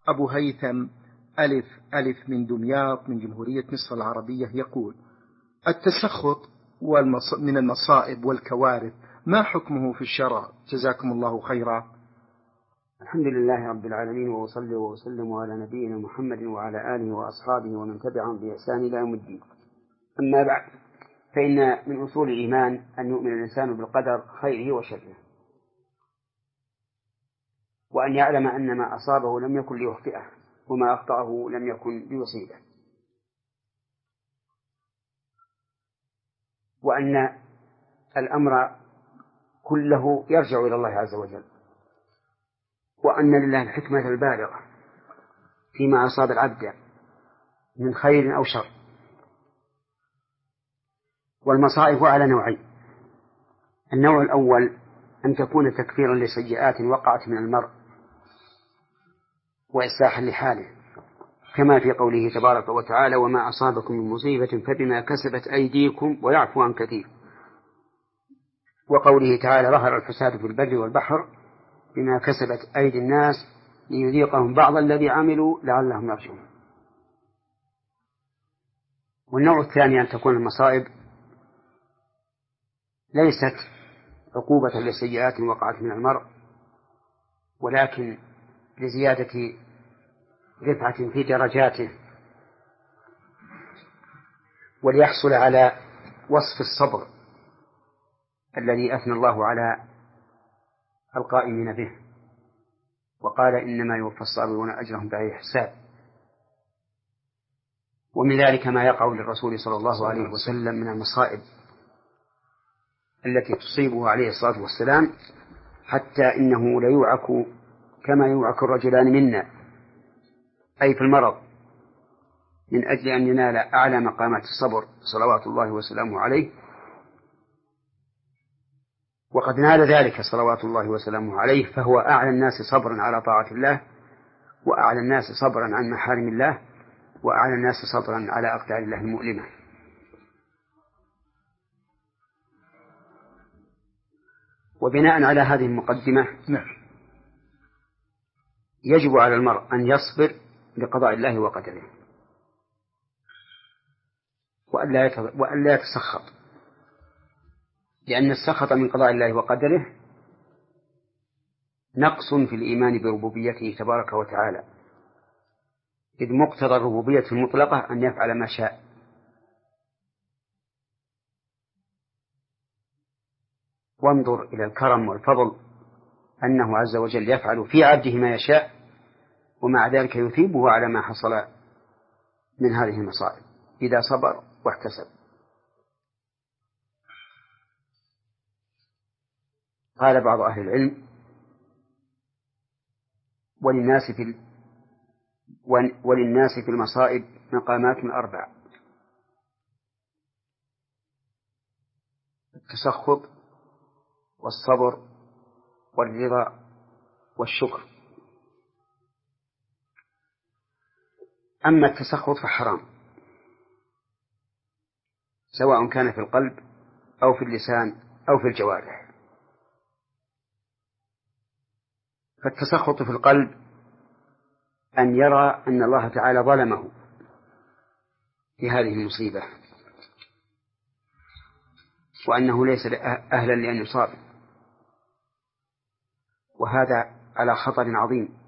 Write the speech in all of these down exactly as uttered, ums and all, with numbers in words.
أبو هيثم ألف ألف من دمياط من جمهورية مصر العربية يقول: التسخط من المصائب والكوارث ما حكمه في الشرع؟ جزاكم الله خيرا. الحمد لله رب العالمين، وأصلي وأسلم على نبينا محمد وعلى آله وأصحابه ومن تبعهم بإحسان إلى يوم الدين. أما بعد، فإن من أصول الإيمان أن يؤمن الإنسان بالقدر خيره وشره، وأن يعلم أن ما أصابه لم يكن ليخطئه وما أخطأه لم يكن ليصيبه، وأن الأمر كله يرجع إلى الله عز وجل، وأن لله الحكمة البالغة فيما أصاب العبد من خير أو شر. والمصائب على نوعين: النوع الأول أن تكون تكفيرا لسيئات وقعت من المرء وإصلاحا لحاله، كما في قوله تبارك وتعالى: وما أصابكم من مصيبة فبما كسبت أيديكم ويعفو عن كثير، وقوله تعالى: ظهر الفساد في البر والبحر بما كسبت أيدي الناس ليذيقهم بعض الذي عملوا لعلهم يرجعون. والنوع الثاني أن تكون المصائب ليست عقوبة لسيئات وقعت من المرء، ولكن لزيادة رفعة في درجاته، وليحصل على وصف الصبر الذي أثنى الله على القائمين به، وقال: إنما يوفى الصابرون أجرهم بغير حساب. ومن ذلك ما يقع للرسول صلى الله عليه وسلم من المصائب التي تصيبه عليه الصلاة والسلام، حتى إنه ليوعك كما يوعك الرجلان منا، أي في المرض، من أجل أن ينال أعلى مقامات الصبر صلوات الله وسلامه عليه. وقد نال ذلك صلوات الله وسلامه عليه، فهو أعلى الناس صبرا على طاعة الله، وأعلى الناس صبرا عن محارم الله، وأعلى الناس صبرا على أقدار الله المؤلمة. وبناء على هذه المقدمة يجب على المرء أن يصبر لقضاء الله وقدره، وأن لا يتسخط، لأن السخط من قضاء الله وقدره نقص في الإيمان بربوبيته تبارك وتعالى، إذ مقتضى الربوبية المطلقة أن يفعل ما شاء. وانظر إلى الكرم والفضل، أنه عز وجل يفعل في عبده ما يشاء، ومع ذلك يثيبه على ما حصل من هذه المصائب إذا صبر واحتسب. قال بعض أهل العلم: وللناس في وللناس في المصائب مقامات أربع: التسخط والصبر والرضا والشكر. أما التسخط فحرام، سواء كان في القلب أو في اللسان أو في الجوارح. فالتسخط في القلب أن يرى أن الله تعالى ظلمه في هذه المصيبة، وأنه ليس أهلا لأن يصاب، وهذا على خطر عظيم،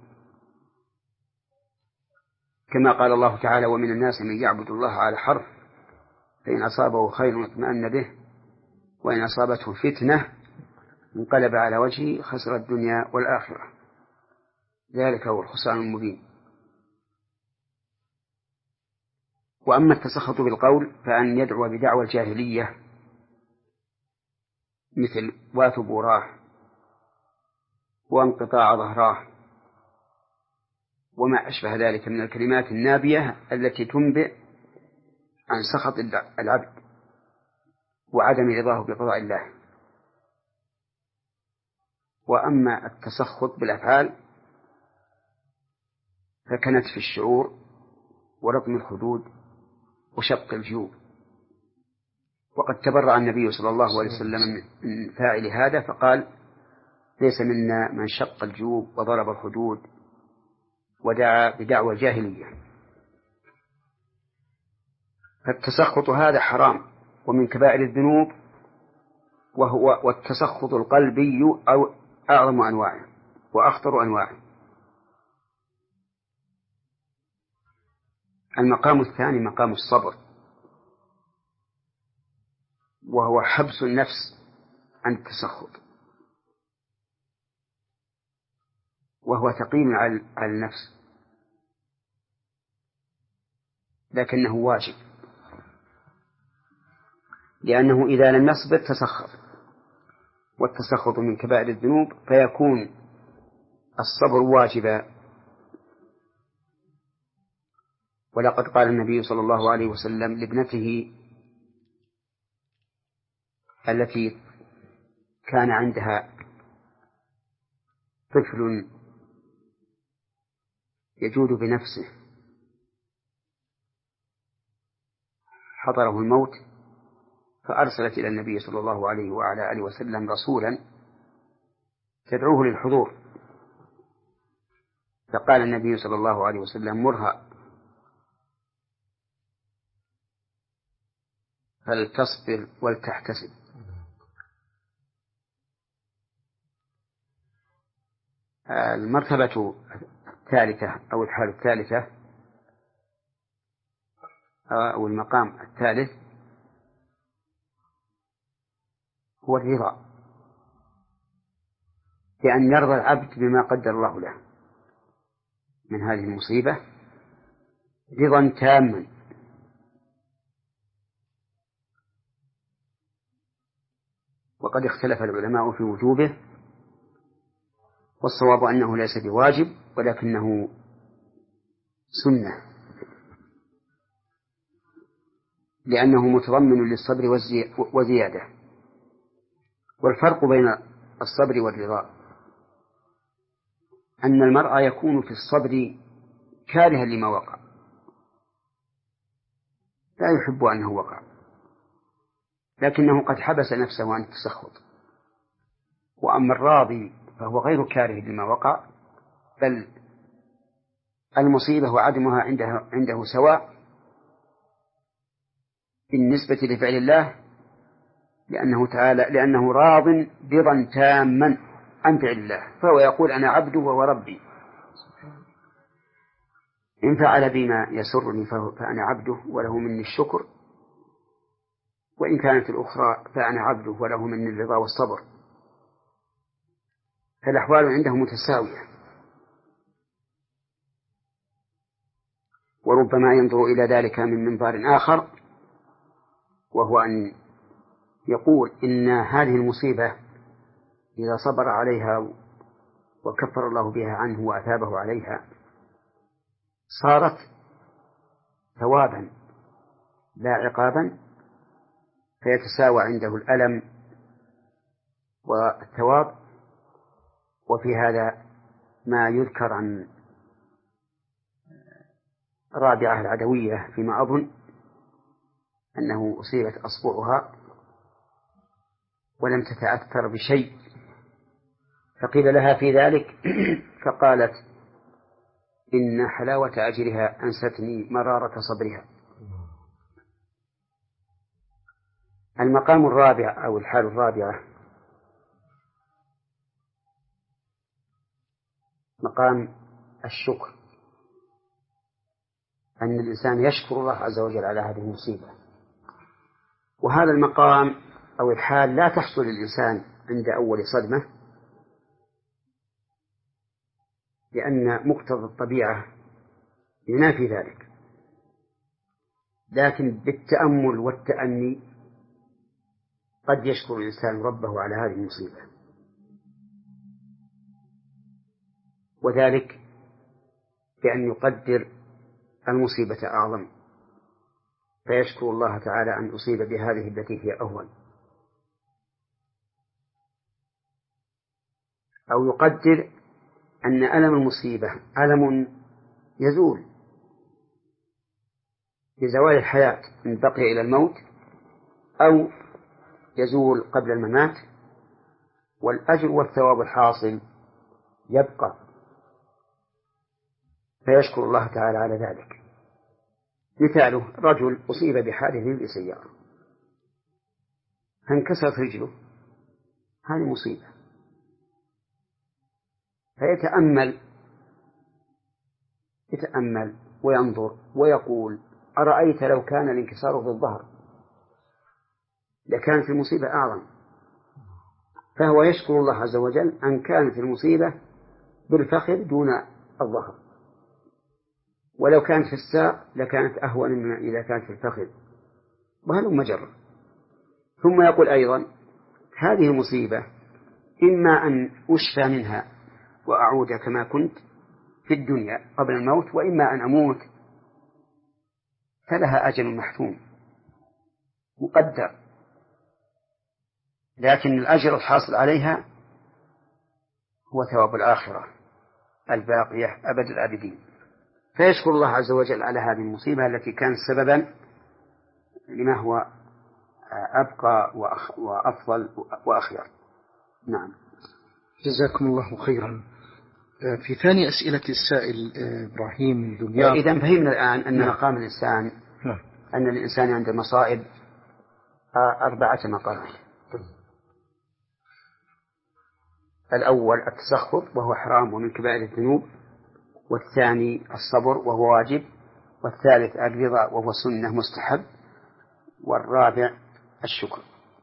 كما قال الله تعالى: ومن الناس من يعبد الله على حرف فإن أصابه خير اطمأن به وإن أصابته فتنة انقلب على وجهه خسر الدنيا والآخرة، ذلك هو الخسران المبين. وأما التسخط بالقول فأن يدعو بدعوى الجاهلية مثل واثبوراه وانقطاع ظهراه وما أشبه ذلك من الكلمات النابية التي تنبئ عن سخط العبد وعدم رضاه بقضاء الله. وأما التسخط بالأفعال فكنتف الشعور ورقم الخدود وشق الجيوب. وقد تبرع النبي صلى الله عليه وسلم من فاعل هذا فقال: ليس منا من شق الجيوب وضرب الخدود ودعا بدعوى الجاهلية. فالتسخط هذا حرام ومن كبائر الذنوب، وهو والتسخط القلبي أو أعظم أنواعه وأخطر أنواعه. المقام الثاني مقام الصبر، وهو حبس النفس عن التسخط، وهو ثقيل على النفس، لكنه واجب، لأنه إذا لم يصبر تسخط، والتسخط من كبائر الذنوب، فيكون الصبر واجبا. ولقد قال النبي صلى الله عليه وسلم لابنته التي كان عندها طفل يجود بنفسه حضره الموت، فأرسلت إلى النبي صلى الله عليه وعلى آله وسلم رسولا تدعوه للحضور، فقال النبي صلى الله عليه وسلم: مرها فلتصبر ولتحتسب. المرتبة الثالثة أو الحال الثالثة أو المقام الثالث هو الرضا، بأن يرضى العبد بما قدر الله له من هذه المصيبة رضا تاما. وقد اختلف العلماء في وجوبه، والصواب أنه ليس بواجب ولكنه سنة، لأنه متضمن للصبر وزيادة. والفرق بين الصبر والرضا أن المرء يكون في الصبر كارها لما وقع، لا يحب أنه وقع، لكنه قد حبس نفسه عن التسخط. وأما الراضي فهو غير كاره لما وقع، بل المصيبة وعدمها عنده, عنده سواء بالنسبة لفعل الله، لأنه تعالى لأنه راض رضا تاما عن فعل الله، فهو يقول: أنا عبده وهو ربي، إن فعل بما يسرني فأنا عبده وله مني الشكر، وإن كانت الأخرى فأنا عبده وله مني الرضا والصبر. فالأحوال عنده متساوية. وربما ينظر إلى ذلك من منظار آخر، وهو أن يقول إن هذه المصيبة إذا صبر عليها وكفر الله بها عنه وأثابه عليها صارت ثوابا لا عقابا، فيتساوى عنده الألم والثواب. وفي هذا ما يذكر عن رابعة العدوية فيما أظن أنه أصيبت أصبعها ولم تتأثر بشيء، فقيل لها في ذلك فقالت: إن حلاوة أجرها أنستني مرارة صبرها. المقام الرابع أو الحال الرابعة مقام الشكر، أن الإنسان يشكر الله عز وجل على هذه المصيبة. وهذا المقام أو الحال لا تحصل للإنسان عند أول صدمة، لأن مقتضى الطبيعة ينافي ذلك، لكن بالتأمل والتأني قد يشكر الإنسان ربه على هذه المصيبة، وذلك بأن يقدر المصيبة أعظم، فيشكر الله تعالى أن أصيب بهذه التي هي أهون، أو يقدر أن ألم المصيبة ألم يزول بزوال الحياة من بقي إلى الموت، أو يزول قبل الممات، والأجر والثواب الحاصل يبقى. فيشكر الله تعالى على ذلك. مثاله رجل أصيب بحادث بسيارة فانكسرت رجله، هذه مصيبة، فيتأمل يتأمل وينظر ويقول أرأيت لو كان الانكسار في الظهر لكانت المصيبة أعظم، فهو يشكر الله عز وجل أن كانت المصيبة بالفخذ دون الظهر، ولو كانت في الساق لكانت أهون من إذا كانت في الفخذ، وهل مجرد. ثم يقول أيضا هذه مصيبة إما أن أشفى منها وأعود كما كنت في الدنيا قبل الموت، وإما أن أموت، فلها أجل محتوم مقدر، لكن الأجر الحاصل عليها هو ثواب الآخرة الباقية أبد الآبدين. فيشكر الله عز وجل على هذه المصيبة التي كانت سببا لما هو أبقى وأفضل وأخير. نعم. جزاكم الله خيرا. في ثاني أسئلة السائل إبراهيم من دمياط. إذن فهمنا الآن أن نعم. مقام الإنسان نعم. أن الإنسان عند المصائب أربعة مقامات. الأول التسخط وهو حرام ومن كبائر الذنوب، والثاني الصبر وهو واجب، والثالث الرضا وهو سنة مستحب، والرابع الشكر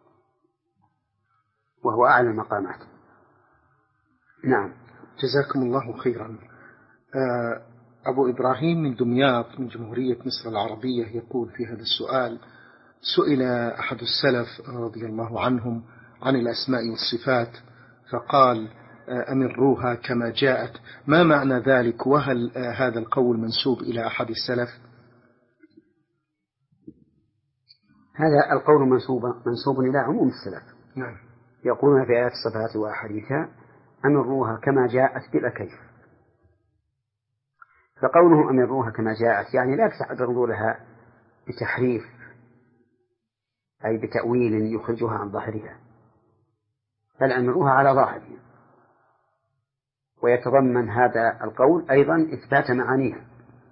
وهو أعلى المقامات. نعم. جزاكم الله خيرا. أبو إبراهيم من دمياط من جمهورية مصر العربية يقول في هذا السؤال: سئل أحد السلف رضي الله عنهم عن الأسماء والصفات فقال: أمروها كما جاءت، ما معنى ذلك؟ وهل هذا القول منسوب إلى أحد السلف؟ هذا القول منسوب منسوب إلى عموم السلف. نعم. يقولون في آيات الصفات وأحاديثها أمروها كما جاءت بلا كيف. فقوله أمروها كما جاءت يعني لا تعرضوا لها بتحريف أي بتأويل يخرجها عن ظاهرها، بل أمروها على ظاهرها. ويتضمن هذا القول أيضا إثبات معانيها،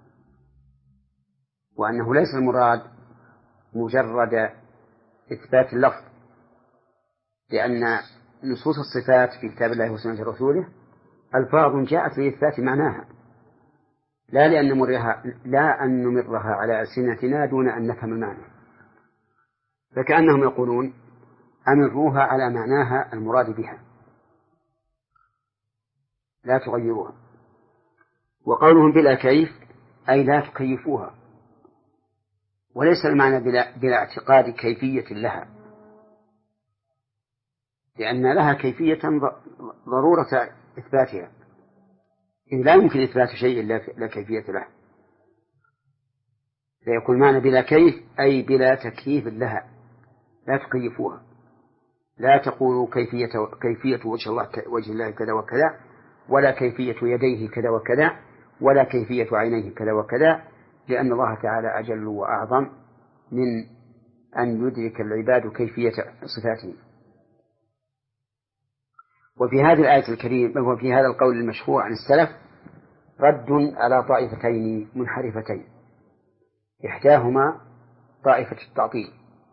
وأنه ليس المراد مجرد إثبات اللفظ، لأن نصوص الصفات في كتاب الله وسنة رسوله ألفاظ جاءت لإثبات معناها، لا لأن نمرها لا أن نمرها على ألسنتنا دون أن نفهم المعنى. فكأنهم يقولون أمروها على معناها المراد بها لا تغيروها. وقولهم بلا كيف أي لا تكيفوها، وليس المعنى بلا, بلا اعتقاد كيفية لها، لأن لها كيفية ضرورة إثباتها، إن لا يمكن إثبات شيء لا كيفية له. فيكون معنى بلا كيف أي بلا تكييف لها، لا تكيفوها، لا تقولوا كيفية كيفية وجه الله وجه الله كذا وكذا، ولا كيفية يديه كذا وكذا، ولا كيفية عينيه كذا وكذا، لأن الله تعالى أجل وأعظم من أن يدرك العباد كيفية صفاته. وفي هذه الآية الكريمة وفي هذا القول المشهور عن السلف رد على طائفتين منحرفتين، إحداهما طائفة التعطيل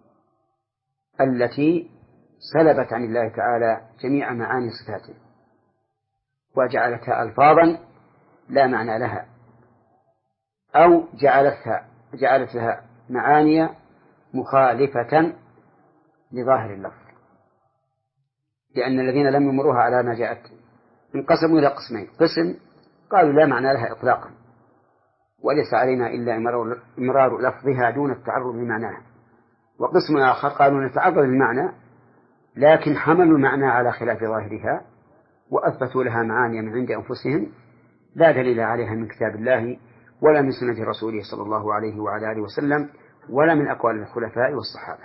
التي سلبت عن الله تعالى جميع معاني صفاته وجعلتها ألفاظا لا معنى لها، أو جعلتها جعلت لها معاني مخالفة لظاهر اللفظ، لأن الذين لم يمروها على ما جاءت انقسموا إلى قسمين: قسم قالوا لا معنى لها إطلاقا وليس علينا إلا إمرار لفظها دون التعرض لمعناها، وقسم آخر قالوا نتعرض للمعنى لكن حملوا المعنى على خلاف ظاهرها وأثبتوا لها معاني من عند أنفسهم لا دليل عليها من كتاب الله ولا من سنة رسوله صلى الله عليه وعلى آله وسلم ولا من أقوال الخلفاء والصحابة.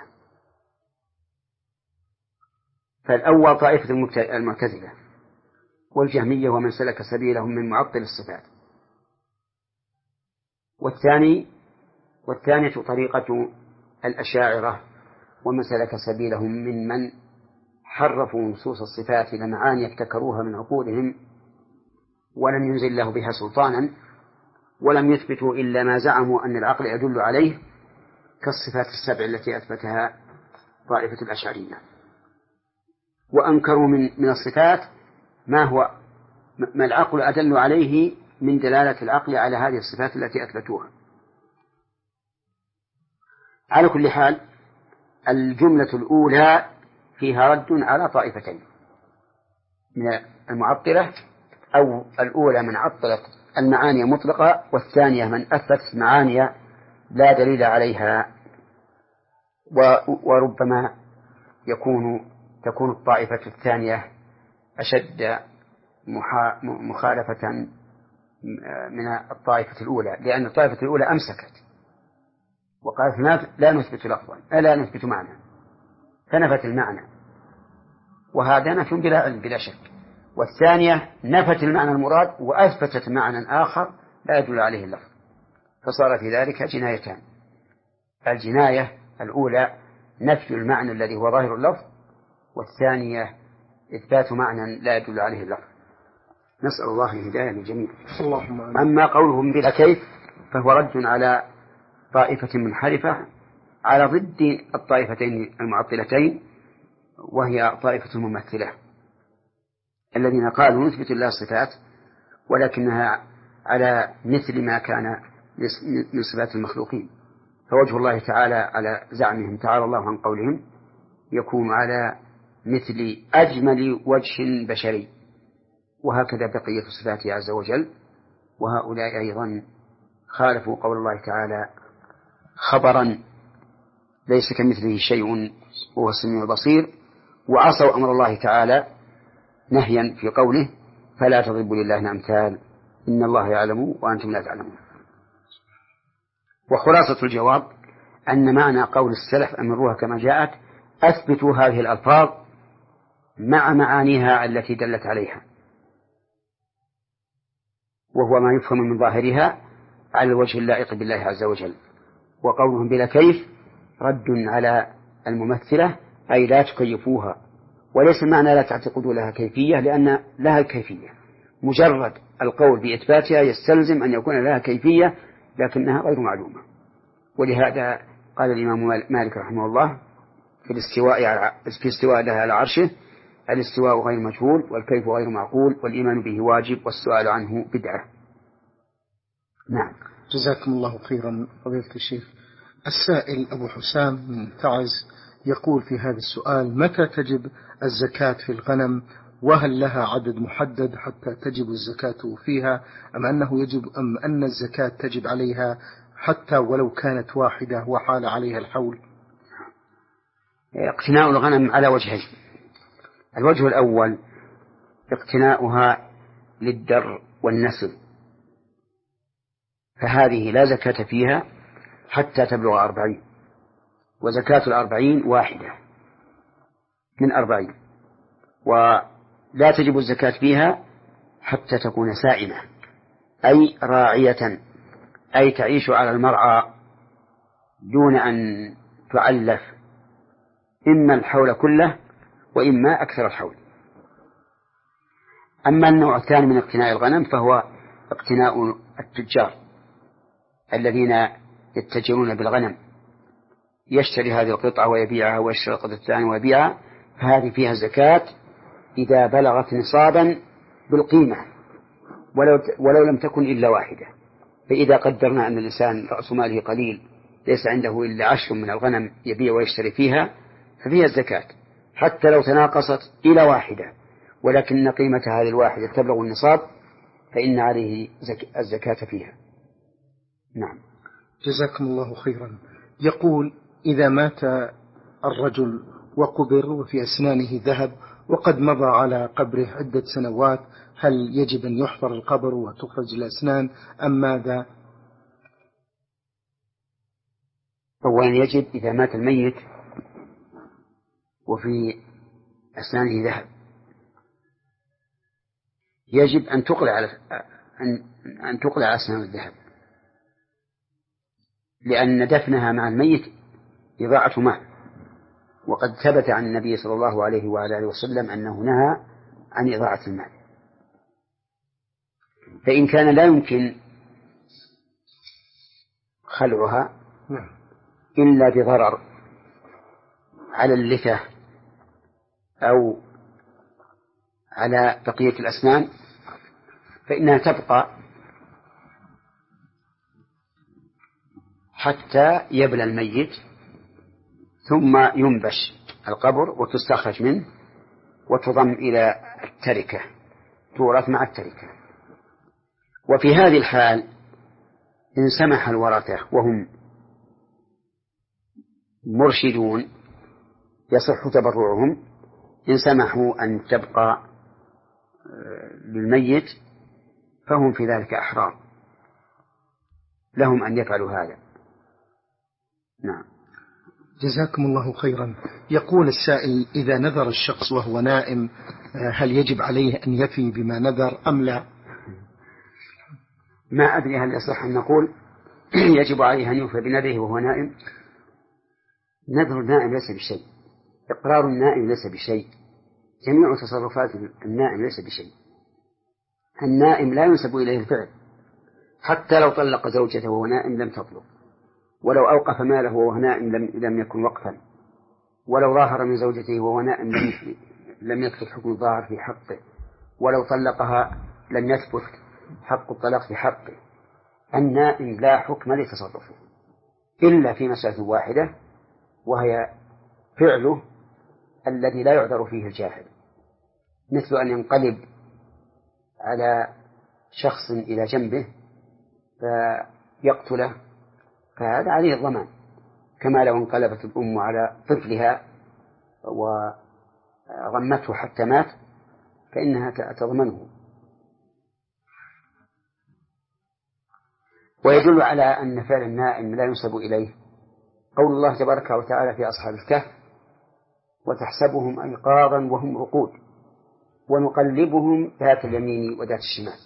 فالأول طائفة المعتزلة والجهمية ومن سلك سبيلهم من معطل الصفات، والثاني والثانية طريقة الأشاعرة ومن سلك سبيلهم من من حرفوا نصوص الصفات إلى معاني ابتكروها من عقولهم ولم ينزل له بها سلطانا، ولم يثبتوا إلا ما زعموا أن العقل يدل عليه كالصفات السبع التي أثبتها طائفة الأشعرية، وأنكروا من من الصفات ما هو ما العقل أدل عليه من دلالة العقل على هذه الصفات التي أثبتوها. على كل حال الجملة الأولى فيها رد على طائفتين من المعطلة، أو الأولى من عطلت المعاني مطلقة، والثانية من أثبت معاني لا دليل عليها. وربما يكون تكون الطائفة الثانية أشد مخالفة من الطائفة الأولى، لأن الطائفة الأولى أمسكت وقالت لا نثبت لفظا لا نثبت معنى، فنفت المعنى، وهذا نفي بلا علم بلا شك. والثانية نفت المعنى المراد وأثبتت معنى آخر لا يدل عليه اللفظ، فصار في ذلك جنايتان: الجناية الأولى نفي المعنى الذي هو ظاهر اللفظ، والثانية إثبات معنى لا يدل عليه اللفظ. نسأل الله الهداية للجميع. أما قولهم بلا كيف فهو رد على طائفة منحرفة على ضد الطائفتين المعطلتين، وهي طائفة الممثلة الذين قالوا نثبت الله الصفات ولكنها على مثل ما كان من صفات المخلوقين، فوجه الله تعالى على زعمهم تعالى الله عن قولهم يكون على مثل أجمل وجه بشري، وهكذا بقية صفاته عز وجل. وهؤلاء أيضا خالفوا قول الله تعالى خبرا ليس كمثله شيء وهو السميع البصير، وعصوا أمر الله تعالى نهيا في قوله فلا تضربوا لله الأمثال إن الله يعلم وأنتم لا تعلمون. وخلاصة الجواب أن معنى قول السلف أمروها كما جاءت، أثبتوا هذه الألفاظ مع معانيها التي دلت عليها، وهو ما يفهم من ظاهرها على الوجه اللائق بالله عز وجل. وقولهم بلا كيف رد على الممثلة، أي لا تكيفوها، وليس المعنى لا تعتقدوا لها كيفية، لأن لها كيفية، مجرد القول بإثباتها يستلزم أن يكون لها كيفية لكنها غير معلومة. ولهذا قال الإمام مالك رحمه الله في الاستواء في استواء لها على عرشه: الاستواء غير مجهول والكيف غير معقول والإيمان به واجب والسؤال عنه بدعة. نعم. جزاكم الله خيرا فضيلة الشيخ. السائل أبو حسام من تعز يقول في هذا السؤال: متى تجب الزكاة في الغنم؟ وهل لها عدد محدد حتى تجب الزكاة فيها، أم أنه يجب أم أن الزكاة تجب عليها حتى ولو كانت واحدة وحال عليها الحول؟ اقتناء الغنم على وجهين: الوجه الأول اقتناؤها للدر والنسل، فهذه لا زكاة فيها حتى تبلغ أربعين، وزكاة الأربعين واحدة من أربعين، ولا تجب الزكاة فيها حتى تكون سائمة أي راعية، أي تعيش على المرعى دون أن تعلف إما الحول كله وإما أكثر الحول. أما النوع الثاني من اقتناء الغنم فهو اقتناء التجار الذين يتجرون بالغنم، يشتري هذه القطعة ويبيعها ويشتري القطعة الثانية ويبيعها، فهذه فيها زكاة إذا بلغت نصابا بالقيمة ولو, ولو لم تكن إلا واحدة. فإذا قدرنا أن الإنسان رأس ماله قليل ليس عنده إلا عشر من الغنم يبيع ويشتري فيها، ففيها الزكاة حتى لو تناقصت إلى واحدة، ولكن قيمة هذه الواحدة تبلغ النصاب فإن عليه الزكاة فيها. نعم. جزاكم الله خيرا. يقول: إذا مات الرجل وقبر وفي أسنانه ذهب وقد مضى على قبره عدة سنوات، هل يجب أن يحفر القبر وتخرج الأسنان أم ماذا؟ أولا يجب إذا مات الميت وفي أسنانه ذهب يجب أن تقلع أن أن تقلع أسنان الذهب، لأن دفنها مع الميت إضاعة مال، وقد ثبت عن النبي صلى الله عليه وآله وسلم أنه نهى عن إضاعة المال. فإن كان لا يمكن خلعها إلا بضرر على اللثة أو على بقية الأسنان فإنها تبقى حتى يبلى الميت ثم ينبش القبر وتستخرج منه وتضم إلى التركة، تورث مع التركة. وفي هذه الحال إن سمح الورثة وهم مرشدون يصح تبرعهم، إن سمحوا أن تبقى للميت فهم في ذلك أحرار، لهم أن يفعلوا هذا. نعم. جزاكم الله خيرا. يقول السائل: إذا نذر الشخص وهو نائم هل يجب عليه أن يفي بما نذر أم لا؟ ما أدري هل يصح أن نقول يجب عليه أن يوفي بنذره وهو نائم. نذر النائم ليس بشيء، إقرار النائم ليس بشيء، جميع تصرفات النائم ليس بشيء. النائم لا ينسب إليه الفعل، حتى لو طلق زوجته وهو نائم لم تطلق، ولو أوقف ماله وهو نائم لم, لم يكن وقفا، ولو ظاهر من زوجته وهو نائم لم, لم يثبت حكم الظاهر في حقه، ولو طلقها لم يثبت حق الطلاق في حقه. النائم لا حكم لتصرفه إلا في مسألة واحدة، وهي فعله الذي لا يعذر فيه الجاهل، مثل أن ينقلب على شخص إلى جنبه فيقتله، فهذا عليه الضمان، كما لو انقلبت الأم على طفلها وغمته حتى مات فإنها تضمنه. ويدل على أن فعل النائم لا ينسب إليه قول الله تبارك وتعالى في أصحاب الكهف: وتحسبهم أيقاظا وهم رقود ونقلبهم ذات اليمين وذات الشمال.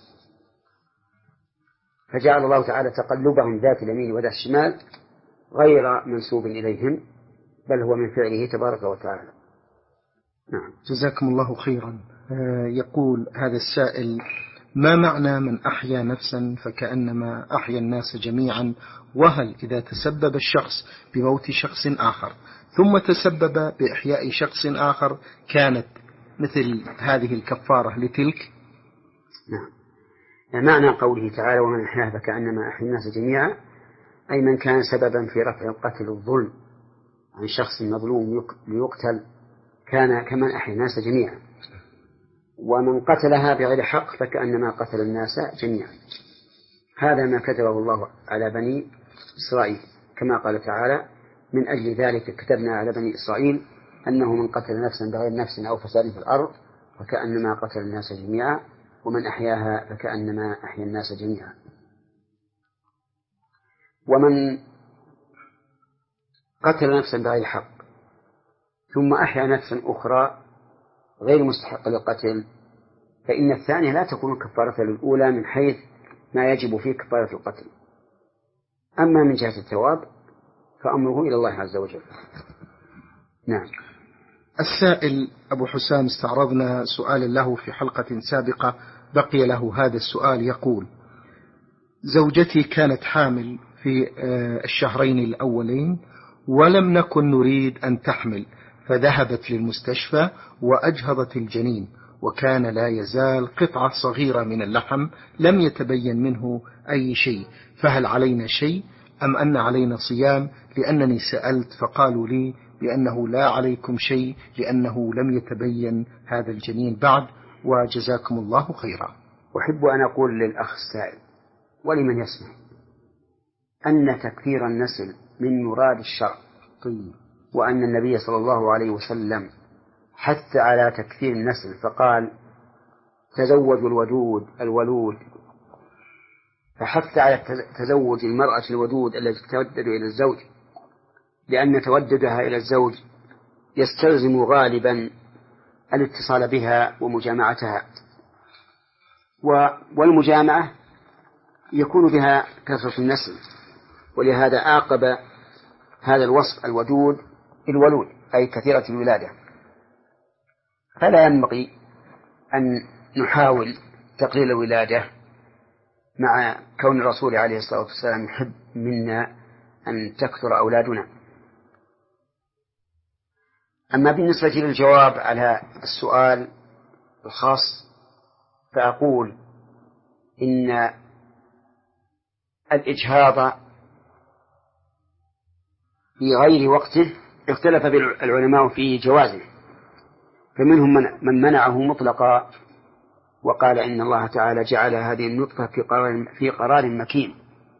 فجعل الله تعالى تقلبهم ذات اليمين وذات الشمال غير منسوب إليهم، بل هو من فعله تبارك وتعالى. نعم. جزاكم الله خيرا. يقول هذا السائل: ما معنى من أحيا نفسا فكأنما أحيا الناس جميعا؟ وهل إذا تسبب الشخص بموت شخص آخر ثم تسبب بإحياء شخص آخر كانت مثل هذه الكفارة لتلك؟ نعم. يعني معنى قوله تعالى: ومن أحيا فكأنما أحيا الناس جميعا، أي من كان سببا في رفع القتل الظلم عن شخص مظلوم ليقتل كان كمن أحيا الناس جميعا، ومن قتلها بغير حق فكأنما قتل الناس جميعا. هذا ما كتبه الله على بني إسرائيل، كما قال تعالى: من أجل ذلك كتبنا على بني إسرائيل أنه من قتل نفسا بغير نفس أو فساد في الأرض فكأنما قتل الناس جميعا ومن أحياها فكأنما أحيا الناس جميعا. ومن قتل نفسا بغير حق ثم أحيا نفسا أخرى غير مستحق للقتل فإن الثانية لا تكون كفارة للأولى من حيث ما يجب فيه كفارة القتل. أما من جهة الثواب فأمره إلى الله عز وجل. نعم. السائل أبو حسام استعرضنا سؤالا له في حلقة سابقة بقي له هذا السؤال، يقول: زوجتي كانت حامل في الشهرين الأولين ولم نكن نريد أن تحمل، فذهبت للمستشفى وأجهضت الجنين، وكان لا يزال قطعة صغيرة من اللحم لم يتبين منه أي شيء، فهل علينا شيء أم أن علينا صيام؟ لأنني سألت فقالوا لي بأنه لا عليكم شيء لأنه لم يتبين هذا الجنين بعد، وجزاكم الله خيرا. أحب أن أقول للأخ السائل ولمن يسمع أن تكفير النسل من مراد الشرع، طيب. وأن النبي صلى الله عليه وسلم حث على تكفير النسل فقال: تزوجوا الودود الولود، فحث على تزوج المرأة الودود التي تتودد إلى الزوج، لأن توددها إلى الزوج يستلزم غالبا الاتصال بها ومجامعتها، والمجامعة يكون بها كثرة النسل، ولهذا عاقب هذا الوصف الودود الولود أي كثيرة الولادة. فلا ينبغي أن نحاول تقليل الولادة مع كون الرسول عليه الصلاة والسلام يحب منا أن تكثر أولادنا. أما بالنسبة للجواب على السؤال الخاص فأقول إن الإجهاض في غير وقته اختلف العلماء في جوازه، فمنهم من منعه مطلقا وقال إن الله تعالى جعل هذه النطفة في قرار, في قرار مكين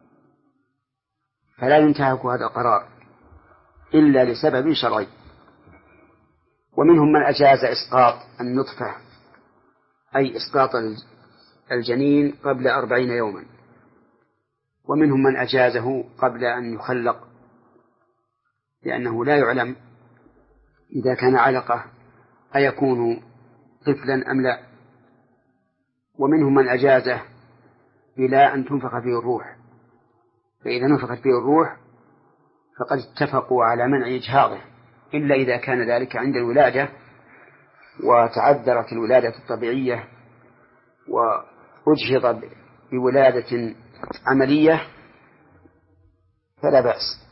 فلا ينتهك هذا القرار إلا لسبب شرعي. ومنهم من أجاز إسقاط النطفة أي إسقاط الجنين قبل أربعين يوما، ومنهم من أجازه قبل أن يخلق لأنه لا يعلم إذا كان علقة أيكون طفلا أم لا، ومنهم من أجازه إلى أن تنفخ فيه الروح، فإذا نفخت فيه الروح فقد اتفقوا على منع إجهاضه إلا إذا كان ذلك عند الولادة وتعذرت الولادة الطبيعية وأجهض بولادة عملية فلا بأس.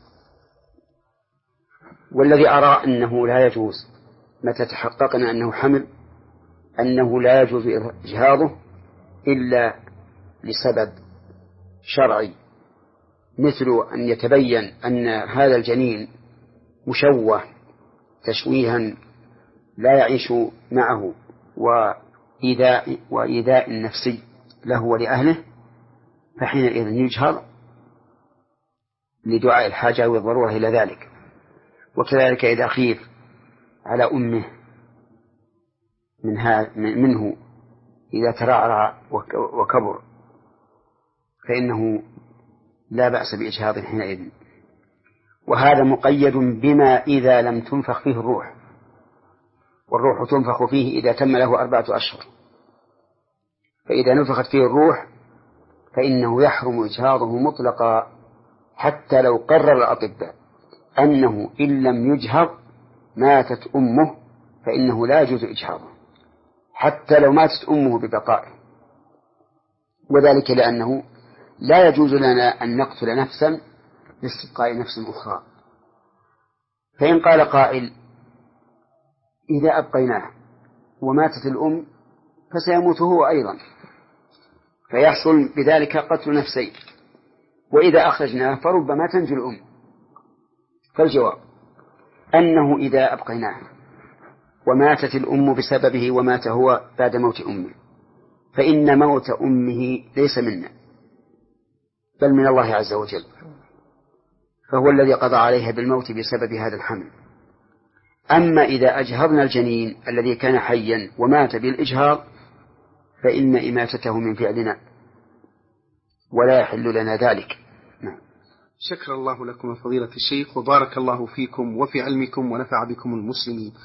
والذي أرى أنه لا يجوز متى تحققنا أنه حمل أنه لا يجوز إجهاضه إلا لسبب شرعي، مثل أن يتبين أن هذا الجنين مشوه تشويها لا يعيش معه وإيذاء, وإيذاء نفسي له ولأهله، فحينئذ يجهر لدعاء الحاجة والضرورة إلى ذلك. وكذلك إذا خيف على أمه من منه إذا ترعرع وكبر فإنه لا بأس بإجهاض حينئذ. وهذا مقيد بما إذا لم تنفخ فيه الروح، والروح تنفخ فيه إذا تم له أربعة أشهر، فإذا نفخت فيه الروح فإنه يحرم إجهاضه مطلقا حتى لو قرر الأطباء أنه إن لم يجهض ماتت أمه فإنه لا يجوز إجهاضه حتى لو ماتت أمه ببقائه، وذلك لأنه لا يجوز لنا أن نقتل نفسا لاستبقاء نفس أخرى. فإن قال قائل إذا أبقيناه وماتت الأم فسيموت هو أيضا فيحصل بذلك قتل نفسين، وإذا أخرجناه فربما تنجو الأم. فالجواب أنه إذا أبقيناه وماتت الأم بسببه ومات هو بعد موت أمه فإن موت أمه ليس منا بل من الله عز وجل، فهو الذي قضى عليها بالموت بسبب هذا الحمل. أما إذا أجهضنا الجنين الذي كان حيا ومات بالإجهاض فإن إماتته من فعلنا ولا يحل لنا ذلك. نعم. شكر الله لكم فضيلة الشيخ وبارك الله فيكم وفي علمكم ونفع بكم المسلمين.